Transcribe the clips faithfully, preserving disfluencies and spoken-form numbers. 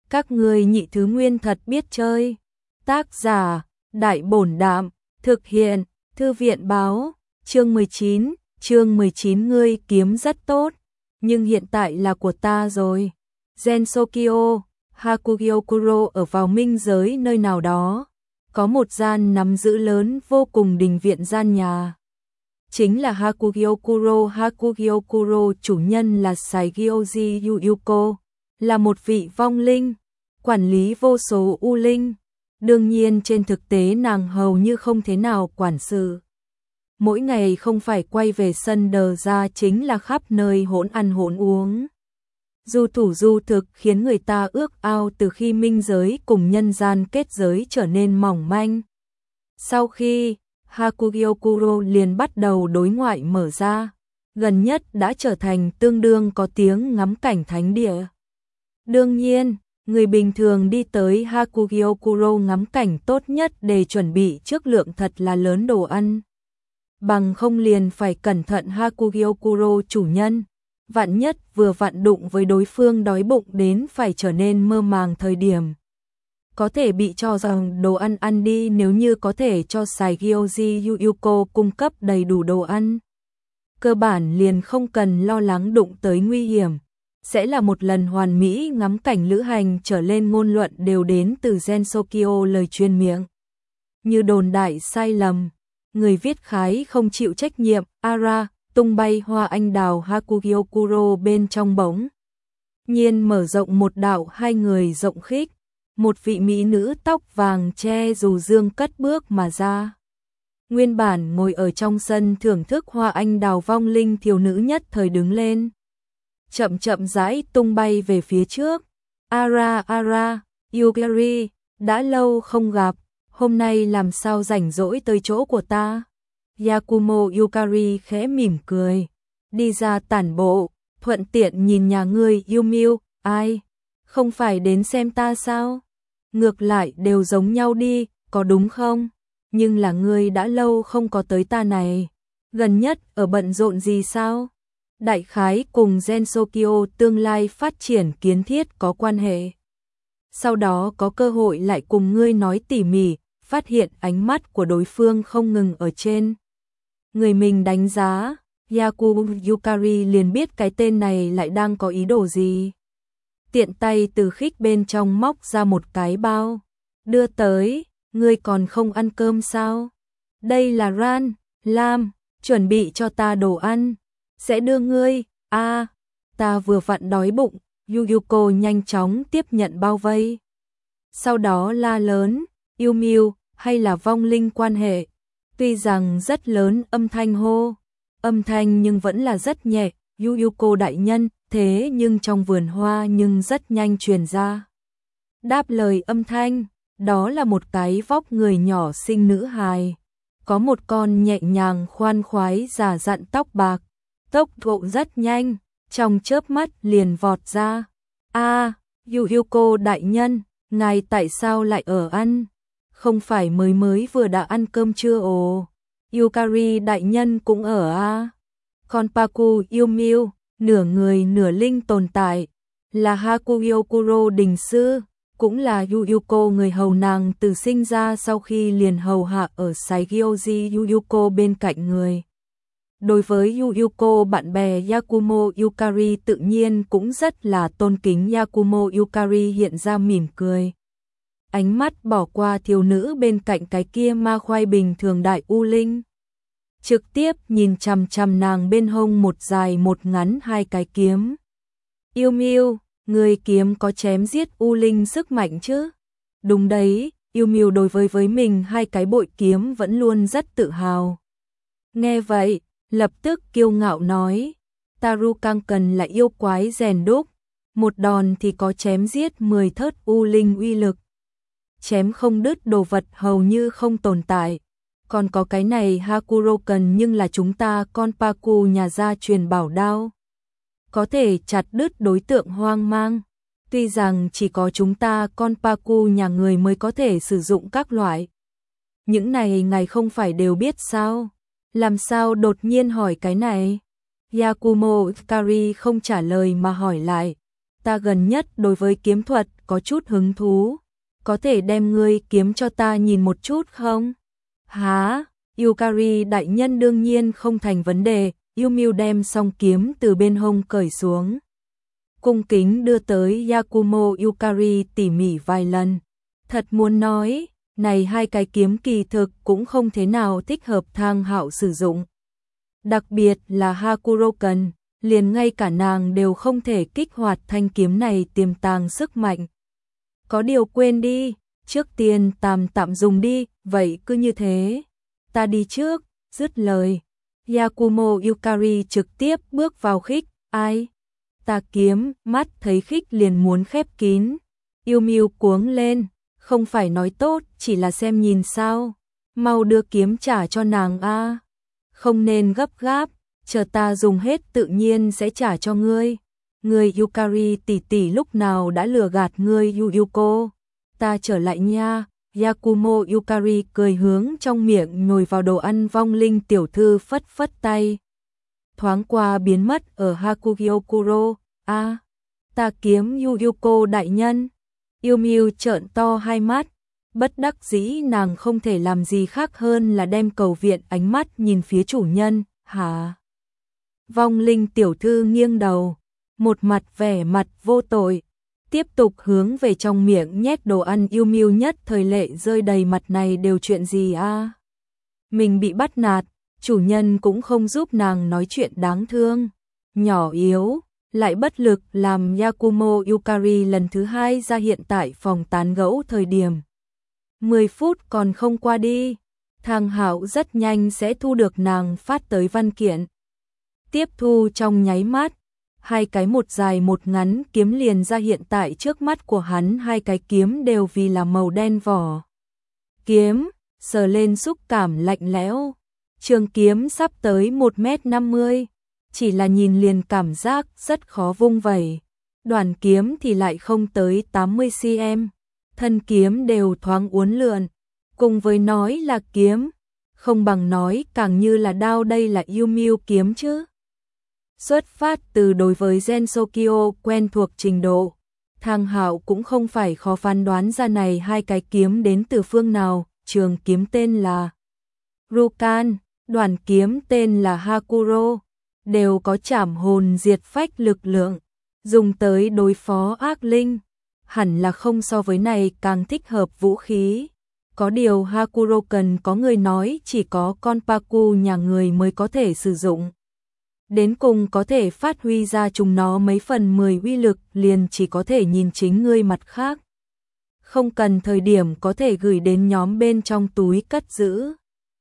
Các ngươi nhị thứ nguyên thật biết chơi. Tác giả, Đại Bổn Đạm, thực hiện, Thư viện Báo, chương mười chín, chương mười chín ngươi kiếm rất tốt, nhưng hiện tại là của ta rồi. Gensokyo, Hakugyokuro ở vào minh giới nơi nào đó, có một gian nắm giữ lớn vô cùng đình viện gian nhà. Chính là Hakugyokuro. Hakugyokuro chủ nhân là Saigyoji Yuyuko, là một vị vong linh, quản lý vô số u linh. Đương nhiên trên thực tế nàng hầu như không thế nào quản sự. Mỗi ngày không phải quay về sân đờ ra chính là khắp nơi hỗn ăn hỗn uống. Du thủ du thực khiến người ta ước ao từ khi minh giới cùng nhân gian kết giới trở nên mỏng manh. Sau khi Hakugyokuro liền bắt đầu đối ngoại mở ra, gần nhất đã trở thành tương đương có tiếng ngắm cảnh thánh địa. Đương nhiên, người bình thường đi tới Hakugyokuro ngắm cảnh tốt nhất để chuẩn bị trước lượng thật là lớn đồ ăn. Bằng không liền phải cẩn thận Hakugyokuro chủ nhân, vạn nhất vừa vặn đụng với đối phương đói bụng đến phải trở nên mơ màng thời điểm. Có thể bị cho rằng đồ ăn ăn đi nếu như có thể cho Saigyoji Yuyuko cung cấp đầy đủ đồ ăn. Cơ bản liền không cần lo lắng đụng tới nguy hiểm. Sẽ là một lần hoàn mỹ ngắm cảnh lữ hành trở lên ngôn luận đều đến từ Gensokyo lời truyền miệng. Như đồn đại sai lầm, người viết khái không chịu trách nhiệm, Ara, tung bay hoa anh đào Hakugyokuro bên trong bóng. Nhiên mở rộng một đạo hai người rộng khích, một vị mỹ nữ tóc vàng che dù dương cất bước mà ra. Nguyên bản ngồi ở trong sân thưởng thức hoa anh đào vong linh thiếu nữ nhất thời đứng lên. Chậm chậm rãi tung bay về phía trước. Ara Ara, Yukari, đã lâu không gặp, hôm nay làm sao rảnh rỗi tới chỗ của ta? Yakumo Yukari khẽ mỉm cười, đi ra tản bộ, thuận tiện nhìn nhà ngươi Yumiu, ai? Không phải đến xem ta sao? Ngược lại đều giống nhau đi, có đúng không? Nhưng là ngươi đã lâu không có tới ta này, gần nhất ở bận rộn gì sao? Đại khái cùng Gensokyo tương lai phát triển kiến thiết có quan hệ. Sau đó có cơ hội lại cùng ngươi nói tỉ mỉ, phát hiện ánh mắt của đối phương không ngừng ở trên người mình đánh giá, Yaku Yukari liền biết cái tên này lại đang có ý đồ gì. Tiện tay từ khích bên trong móc ra một cái bao, đưa tới, ngươi còn không ăn cơm sao? Đây là Ran, Lam, chuẩn bị cho ta đồ ăn. Sẽ đưa ngươi, a à, ta vừa vặn đói bụng. Yuyuko nhanh chóng tiếp nhận bao vây. Sau đó la lớn, Yumiu, hay là vong linh quan hệ. Tuy rằng rất lớn âm thanh hô, âm thanh nhưng vẫn là rất nhẹ, Yuyuko đại nhân, thế nhưng trong vườn hoa nhưng rất nhanh truyền ra. Đáp lời âm thanh, đó là một cái vóc người nhỏ xinh nữ hài. Có một con nhẹ nhàng khoan khoái già dặn tóc bạc. Tốc độ rất nhanh, trong chớp mắt liền vọt ra. A, à, Yuyuko đại nhân, ngài tại sao lại ở ăn? Không phải mới mới vừa đã ăn cơm chưa ồ? Yukari đại nhân cũng ở a. À? Konpaku Yumiu, nửa người nửa linh tồn tại, là Hakugyokuro đình sư, cũng là Yuyuko người hầu nàng từ sinh ra sau khi liền hầu hạ ở Saigyoji Yuyuko bên cạnh người. Đối với Yuyuko bạn bè Yakumo Yukari tự nhiên cũng rất là tôn kính. Yakumo Yukari hiện ra mỉm cười. Ánh mắt bỏ qua thiếu nữ bên cạnh cái kia ma khoai bình thường đại u linh. Trực tiếp nhìn chằm chằm nàng bên hông một dài một ngắn hai cái kiếm. Yumiu, người kiếm có chém giết u linh sức mạnh chứ? Đúng đấy, Yumiu đối với với mình hai cái bội kiếm vẫn luôn rất tự hào. Nghe vậy, lập tức kiêu ngạo nói, Tarukanken là yêu quái rèn đúc, một đòn thì có chém giết mười thớt u linh uy lực. Chém không đứt đồ vật hầu như không tồn tại. Còn có cái này Hakuroken nhưng là chúng ta Konpaku nhà gia truyền bảo đao. Có thể chặt đứt đối tượng hoang mang. Tuy rằng chỉ có chúng ta Konpaku nhà người mới có thể sử dụng các loại. Những này ngài không phải đều biết sao? Làm sao đột nhiên hỏi cái này? Yakumo Yukari không trả lời mà hỏi lại. ta gần nhất đối với kiếm thuật có chút hứng thú, có thể đem ngươi kiếm cho ta nhìn một chút không? Hả? Yukari đại nhân đương nhiên không thành vấn đề. Yêu Miu đem song kiếm từ bên hông cởi xuống, cung kính đưa tới Yakumo Yukari tỉ mỉ vài lần. Thật muốn nói, này hai cái kiếm kỳ thực cũng không thế nào thích hợp Thang Hạo sử dụng. Đặc biệt là Hakuroken, liền ngay cả nàng đều không thể kích hoạt thanh kiếm này tiềm tàng sức mạnh. Có điều quên đi, trước tiên tạm tạm dùng đi, vậy cứ như thế. Ta đi trước, dứt lời. Yakumo Yukari trực tiếp bước vào khích, ai? Ta kiếm, mắt thấy khích liền muốn khép kín. Yêu Miu cuống lên, không phải nói tốt, chỉ là xem nhìn sao. Mau đưa kiếm trả cho nàng a. Không nên gấp gáp, chờ ta dùng hết tự nhiên sẽ trả cho ngươi. Ngươi Yukari tỷ tỷ lúc nào đã lừa gạt ngươi Yuyuko. Ta trở lại nha. Yakumo Yukari cười hướng trong miệng nhồi vào đồ ăn vong linh tiểu thư phất phất tay. Thoáng qua biến mất ở Hakugyokuro. A, à, ta kiếm Yuyuko đại nhân. Yêu Miu trợn to hai mắt. Bất đắc dĩ nàng không thể làm gì khác hơn là đem cầu viện ánh mắt nhìn phía chủ nhân. Hả? Vong linh tiểu thư nghiêng đầu, một mặt vẻ mặt vô tội, tiếp tục hướng về trong miệng nhét đồ ăn. Yêu Miu nhất thời lệ rơi đầy mặt, này đều chuyện gì a? À? Mình bị bắt nạt, chủ nhân cũng không giúp nàng nói chuyện đáng thương. Nhỏ yếu, lại bất lực làm Yakumo Yukari lần thứ hai ra hiện tại phòng tán gẫu thời điểm. mười phút còn không qua đi, Thang Hạo rất nhanh sẽ thu được nàng phát tới văn kiện. Tiếp thu trong nháy mắt, hai cái một dài một ngắn kiếm liền ra hiện tại trước mắt của hắn, hai cái kiếm đều vì là màu đen vỏ. Kiếm, sờ lên xúc cảm lạnh lẽo, trường kiếm sắp tới một mét năm mươi, chỉ là nhìn liền cảm giác rất khó vung vẩy. Đoàn kiếm thì lại không tới tám mươi xăng-ti-mét, thân kiếm đều thoáng uốn lượn, cùng với nói là kiếm, không bằng nói càng như là đao, đây là Yêu Miu kiếm chứ. Xuất phát từ đối với Gensokyo quen thuộc trình độ, Thang Hạo cũng không phải khó phán đoán ra này hai cái kiếm đến từ phương nào. Trường kiếm tên là Rukan, đoàn kiếm tên là Hakuro, đều có trảm hồn diệt phách lực lượng, dùng tới đối phó ác linh, hẳn là không so với này càng thích hợp vũ khí. Có điều Hakuroken có người nói chỉ có con Paku nhà người mới có thể sử dụng. Đến cùng có thể phát huy ra chúng nó mấy phần mười uy lực liền chỉ có thể nhìn chính ngươi mặt khác. Không cần thời điểm có thể gửi đến nhóm bên trong túi cất giữ.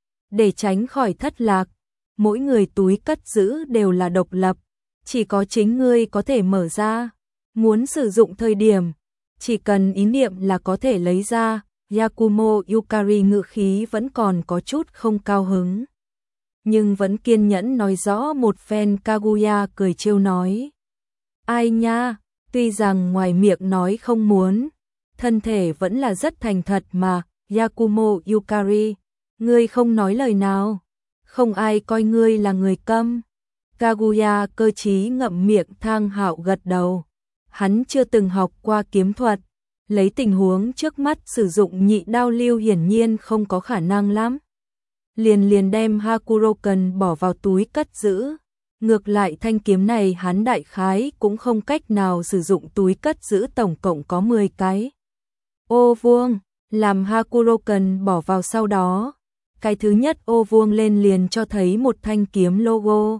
Để tránh khỏi thất lạc, mỗi người túi cất giữ đều là độc lập, chỉ có chính ngươi có thể mở ra. Muốn sử dụng thời điểm, chỉ cần ý niệm là có thể lấy ra. Yakumo Yukari ngữ khí vẫn còn có chút không cao hứng, nhưng vẫn kiên nhẫn nói rõ một phen. Kaguya cười trêu nói, ai nha, tuy rằng ngoài miệng nói không muốn, thân thể vẫn là rất thành thật mà. Yakumo Yukari, ngươi không nói lời nào, không ai coi ngươi là người câm. Kaguya cơ trí ngậm miệng. Thang Hạo gật đầu, hắn chưa từng học qua kiếm thuật, lấy tình huống trước mắt sử dụng nhị đao lưu hiển nhiên không có khả năng lắm. Liền liền đem Hakuroken bỏ vào túi cất giữ. Ngược lại thanh kiếm này hắn đại khái cũng không cách nào sử dụng, túi cất giữ tổng cộng có mười cái ô vuông, làm Hakuroken bỏ vào sau đó. Cái thứ nhất ô vuông lên liền cho thấy một thanh kiếm logo,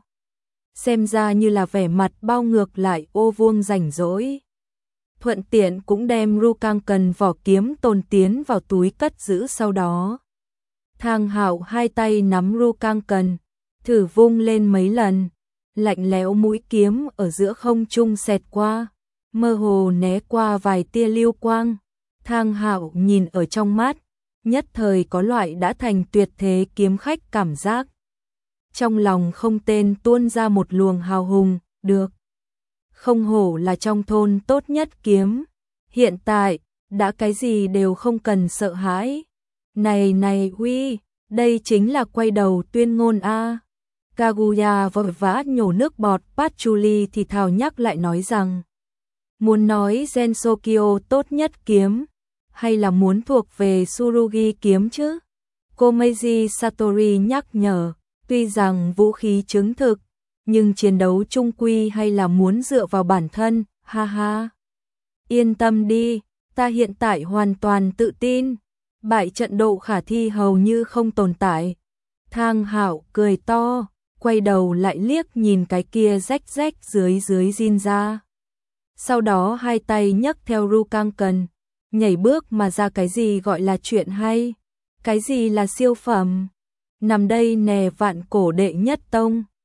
xem ra như là vẻ mặt bao ngược lại ô vuông rảnh rỗi. Thuận tiện cũng đem Rukanken vỏ kiếm tồn tiến vào túi cất giữ sau đó. Thang Hạo hai tay nắm Rukanken, thử vung lên mấy lần, lạnh lẽo mũi kiếm ở giữa không trung xẹt qua, mơ hồ né qua vài tia lưu quang. Thang Hạo nhìn ở trong mắt, nhất thời có loại đã thành tuyệt thế kiếm khách cảm giác. Trong lòng không tên tuôn ra một luồng hào hùng, được. Không hổ là trong thôn tốt nhất kiếm, hiện tại, đã cái gì đều không cần sợ hãi. Này này huy, đây chính là quay đầu tuyên ngôn a. Kaguya vội vã nhổ nước bọt. Patchouli thì thào nhắc lại nói rằng, Muốn nói Gensokyo tốt nhất kiếm, hay là muốn thuộc về Tsurugi kiếm chứ? Komeiji Satori nhắc nhở, tuy rằng vũ khí chứng thực, nhưng chiến đấu chung quy hay là muốn dựa vào bản thân, ha ha. Yên tâm đi, ta hiện tại hoàn toàn tự tin, bại trận độ khả thi hầu như không tồn tại. Thang Hạo cười to, quay đầu lại liếc nhìn cái kia rách rách dưới dưới Jin ra. Sau đó hai tay nhấc theo Rukanken, nhảy bước mà ra. Cái gì gọi là chuyện hay? Cái gì là siêu phẩm? Nằm đây nè vạn cổ đệ nhất tông.